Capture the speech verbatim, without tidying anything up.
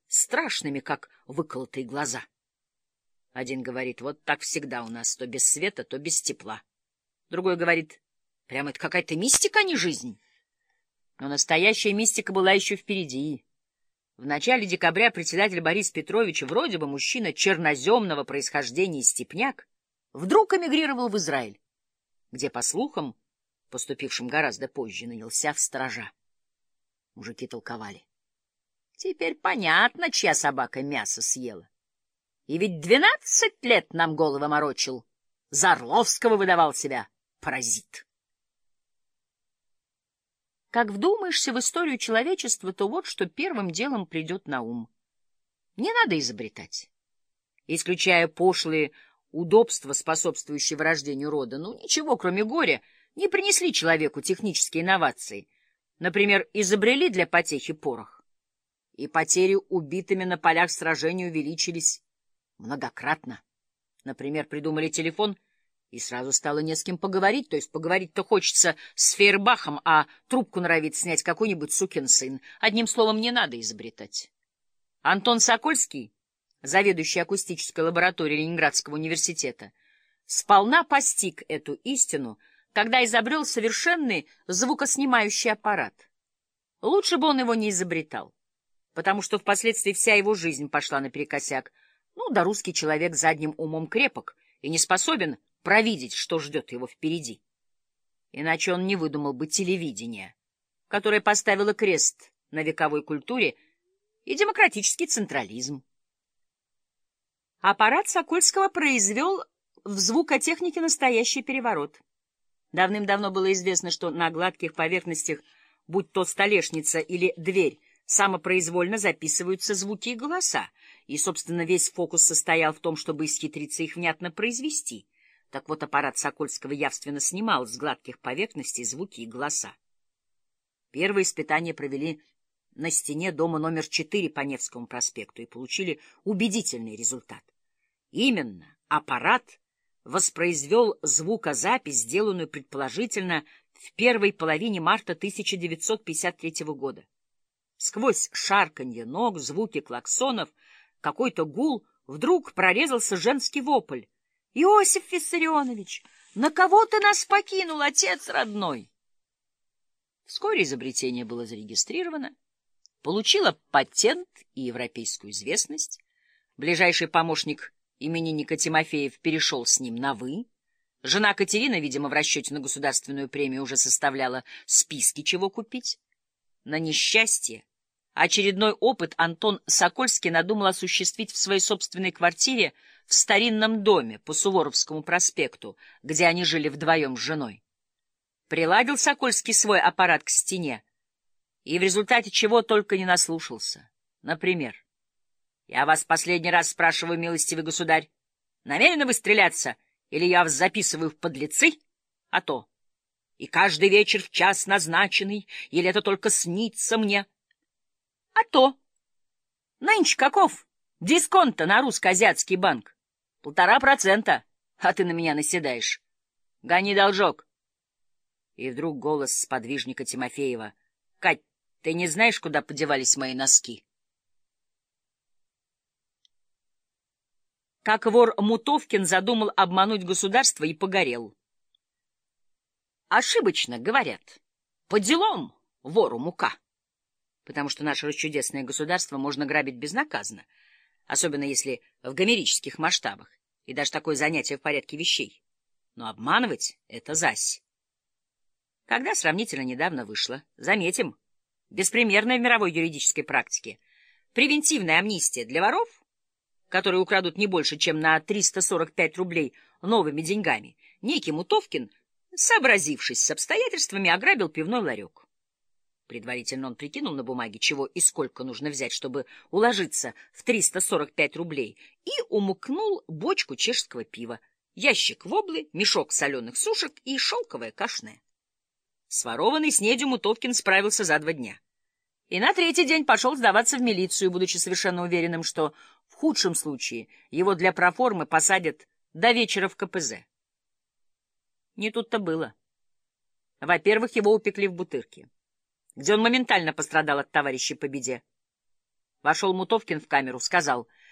страшными, как выколотые глаза. Один говорит, вот так всегда у нас, то без света, то без тепла. Другой говорит, прямо это какая-то мистика, а не жизнь. Но настоящая мистика была еще впереди. В начале декабря председатель Борис Петрович, вроде бы мужчина черноземного происхождения и степняк, вдруг эмигрировал в Израиль, где, по слухам, поступившим гораздо позже, нанялся в сторожа. Мужики толковали. Теперь понятно, чья собака мясо съела. И ведь двенадцать лет нам головы морочил. За Орловского выдавал себя паразит. Как вдумаешься в историю человечества, то вот что первым делом придет на ум. Не надо изобретать. Исключая пошлые удобства, способствующие вырождению рода, ну, ничего, кроме горя, не принесли человеку технические инновации. Например, изобрели для потехи порох. И потери убитыми на полях сражений увеличились многократно. Например, придумали телефон, и сразу стало не с кем поговорить, то есть поговорить-то хочется с Фейербахом, а трубку норовит снять какой-нибудь сукин сын. Одним словом, не надо изобретать. Антон Сокольский, заведующий акустической лабораторией Ленинградского университета, сполна постиг эту истину, когда изобрел совершенный звукоснимающий аппарат. Лучше бы он его не изобретал, потому что впоследствии вся его жизнь пошла наперекосяк. Ну, да русский человек задним умом крепок и не способен провидеть, что ждет его впереди. Иначе он не выдумал бы телевидение, которое поставило крест на вековой культуре и демократический централизм. Аппарат Сокольского произвел в звукотехнике настоящий переворот. Давным-давно было известно, что на гладких поверхностях, будь то столешница или дверь, самопроизвольно записываются звуки и голоса, и, собственно, весь фокус состоял в том, чтобы исхитриться их внятно произвести. Так вот, аппарат Сокольского явственно снимал с гладких поверхностей звуки и голоса. Первые испытания провели на стене дома номер четыре по Невскому проспекту и получили убедительный результат. Именно аппарат воспроизвел звукозапись, сделанную предположительно в первой половине марта тысяча девятьсот пятьдесят третьего года. Сквозь шарканье ног, звуки клаксонов, какой-то гул, вдруг прорезался женский вопль. — Иосиф Виссарионович, на кого ты нас покинул, отец родной? Вскоре изобретение было зарегистрировано, получило патент и европейскую известность. Ближайший помощник именинника Тимофеев перешел с ним на «вы». Жена Катерина, видимо, в расчете на государственную премию уже составляла списки, чего купить. На несчастье очередной опыт Антон Сокольский надумал осуществить в своей собственной квартире в старинном доме по Суворовскому проспекту, где они жили вдвоем с женой. Приладил Сокольский свой аппарат к стене, и в результате чего только не наслушался. Например, «Я вас последний раз спрашиваю, милостивый государь, намерены вы стреляться, или я вас записываю в подлецы? А то. И каждый вечер в час назначенный, или это только снится мне? А то. Нынче каков дисконт на русско-азиатский банк? Полтора процента, а ты на меня наседаешь. Гони должок». И вдруг голос сподвижника Тимофеева: «Кать, ты не знаешь, куда подевались мои носки?» Как вор Мутовкин задумал обмануть государство и погорел. Ошибочно говорят: по делам вору мука. Потому что наше расчудесное государство можно грабить безнаказанно, особенно если в гомерических масштабах, и даже такое занятие в порядке вещей. Но обманывать — это зась. Когда сравнительно недавно вышло, заметим, беспримерная в мировой юридической практике, превентивная амнистия для воров, которые украдут не больше, чем на триста сорок пять рублей новыми деньгами, некий Мутовкин, сообразившись с обстоятельствами, ограбил пивной ларек. Предварительно он прикинул на бумаге, чего и сколько нужно взять, чтобы уложиться в триста сорок пять рублей, и умыкнул бочку чешского пива, ящик воблы, мешок соленых сушек и шелковое кашне. С ворованной снедью Мутовкин справился за два дня. И на третий день пошел сдаваться в милицию, будучи совершенно уверенным, что в худшем случае его для проформы посадят до вечера в ка пэ зэ. Не тут-то было. Во-первых, его упекли в Бутырки, где он моментально пострадал от товарищей по беде. Вошел Мутовкин в камеру, сказал: